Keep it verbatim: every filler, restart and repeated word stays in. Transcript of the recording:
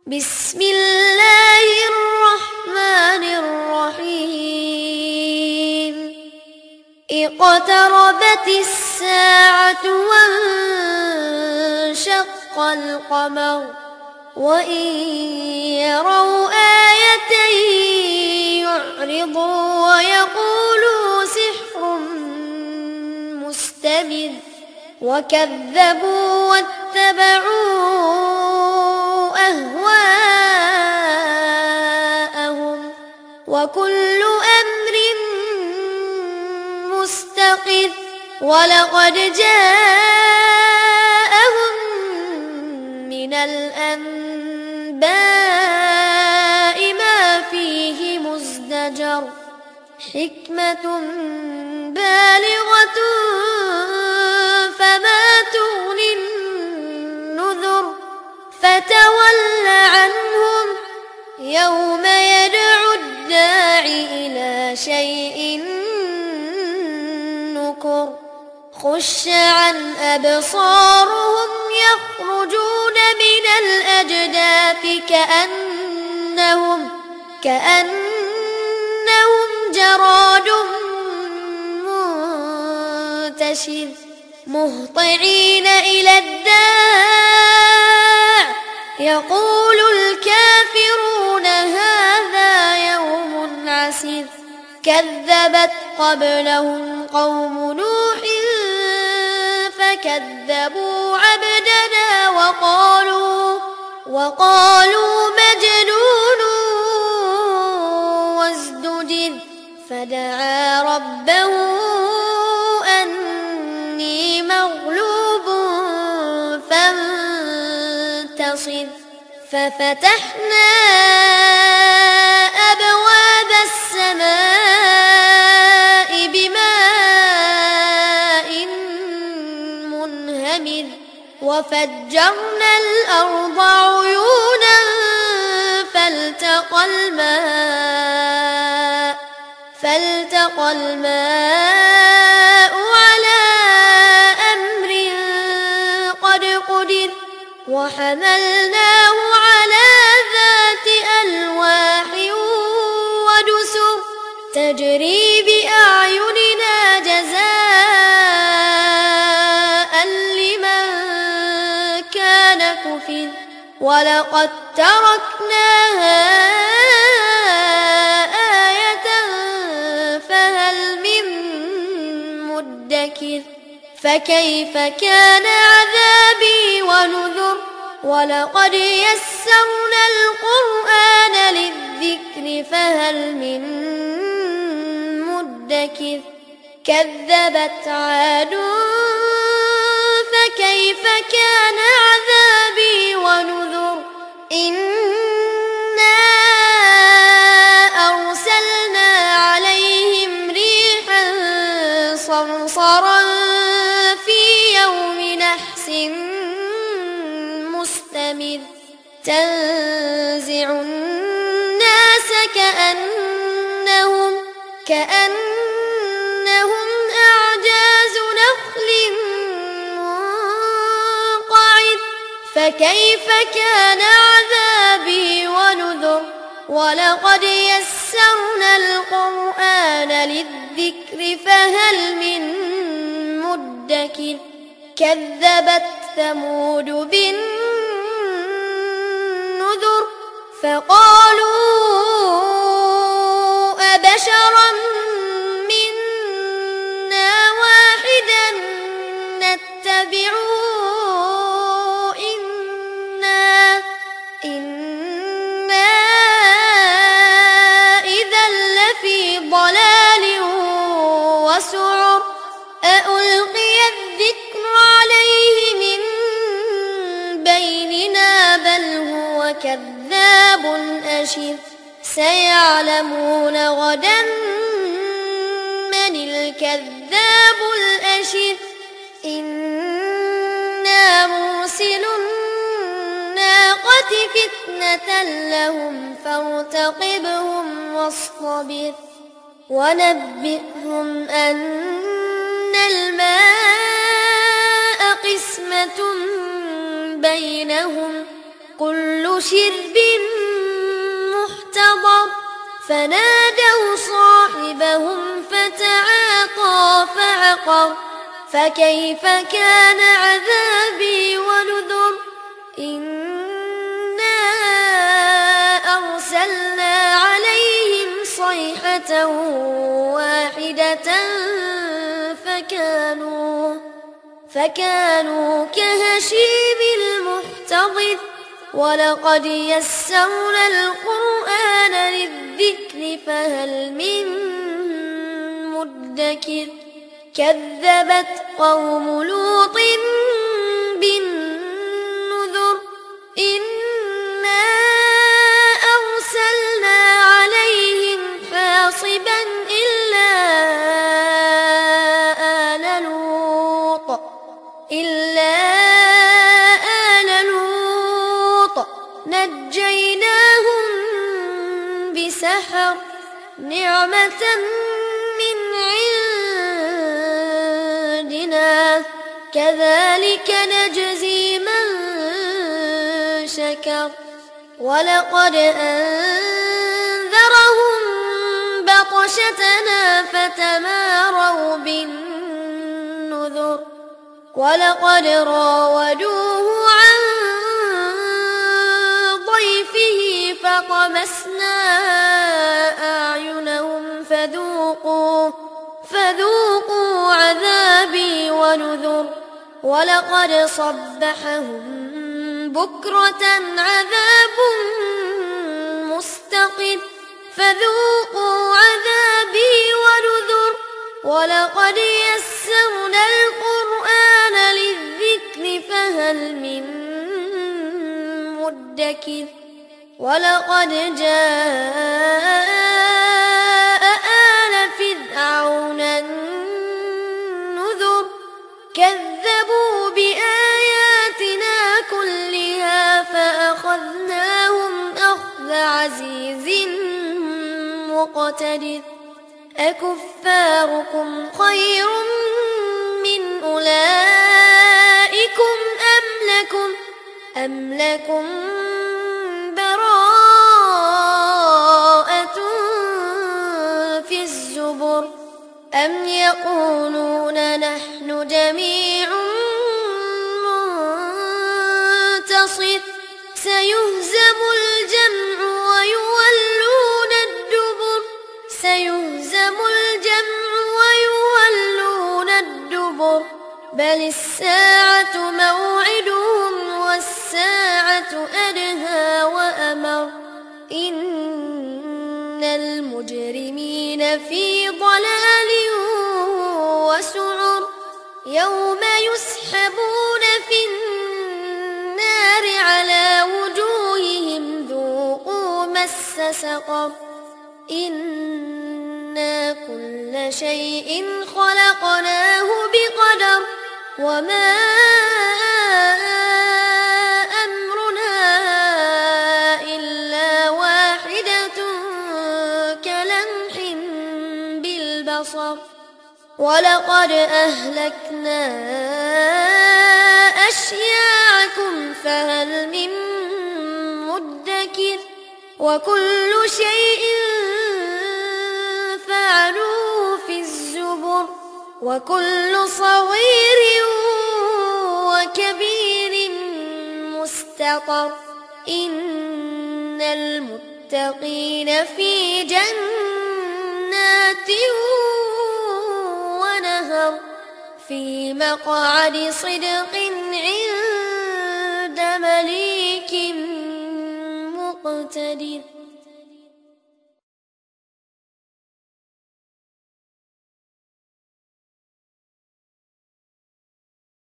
بسم الله الرحمن الرحيم اقتربت الساعة وانشق القمر وإن يروا آية يعرضوا ويقولوا سحر مستمر وكذبوا واتبعوا أهواءهم وكل أمر مستقر ولقد جاءهم من الأنباء ما فيه مزدجر حكمة بالغة فما تغني النذر فتول عنهم يوم يدعو الداعي إلى شيء نكر خش عن أبصارهم يخرجون من الأجداث كأنهم كأنهم جراد منتشر مهطعين إلى الداع يقول الكافرون هذا يوم عسير كذبت قبلهم قوم نوح فكذبوا عبدنا وقالوا وقالوا مجنون وازدجر فدعا ربه أني مغلوب فانتصر ففتحنا أبواب السماء بماء منهمر وفجرنا الأرض عيونا فالتقى الماء فالتقى الماء على أمر قد قدر وحملناه على ذات ألواح ودسر تجري بأعيننا جزاء لمن كان كفر ولقد تركناها آية فهل من مدكر فكيف كان عذابي ونذر ولقد يسرنا القرآن للذكر فهل من مدكر كذبت عاد فكيف كان عذابي ونذر إنا أرسلنا عليهم ريحا صرصرا في يوم نحس مستمر تنزع الناس كأنهم كأنهم أعجاز نخل منقعر فكيف كان عذابي ونذر ولقد يسرنا القرآن للذكر فهل من مدكر كذبت ثمود بالنذر فقالوا أبشرا منا واحدا نتبعه إنا إنا إذا لفي ضلال وسعر أألقي الذكر عليه من بيننا بل هو كذاب أشر سيعلمون غدا من الكذاب الأشر إنا مرسل الناقة فتنة لهم فارتقبهم واصطبر ونبئهم أن الماء قسمة بينهم كل شرب محتضر فنادوا صاحبهم فتعاطى فعقر فكيف كان عذابي ونذر إنا أرسلنا عليهم صيحة واحدة فكانوا فكانوا كهشيم المحتضر ولقد يسرنا القرآن للذكر فهل من مدكر كذبت قوم لوط بالنذر إنا أرسلنا عليهم حاصبا إلا آل لوط إلا آل لوط نجيناهم بسحر نعمة من عندنا كذلك نجزي من شكر ولقد أنذرهم بطشتنا فتماروا بالنذر ولقد راودوه عن ضيفه فطمسنا أعينهم فذوقوا فذوقوا عذابي ونذر ولقد صبحهم بكرة عذاب مستقر فذوقوا عذابي ونذر ولقد يسرنا القرآن للذكر فهل من مدكر ولقد جاء آل فرعون النذر كذبوا بآياتنا كلها فأخذناهم أخذ عزيز مقتدر أكفاركم خير من أولئكم أم لكم أم لكم براءة في الزبر أم يقولون نحن جميع منتصر سيهزم الجمع ويولون الدبر سيهزم الجمع ويولون الدبر بل الساعة موعدهم والساعة أدهى وأمر إن المجرمين في ضلال وسعر يوم يسحبون في النار على وجوههم ذوقوا مس سقر إنا كل شيء خلقناه بقدر وما أمرنا إلا واحدة كلمح بالبصر ولقد أهلكنا أشياعكم فهل من مدكر وكل شيء فعلوه في الزبر وكل صغير وكبير مستقر إن المتقين في جنات ونهر في مقعد صدق عند مليك مقتدر.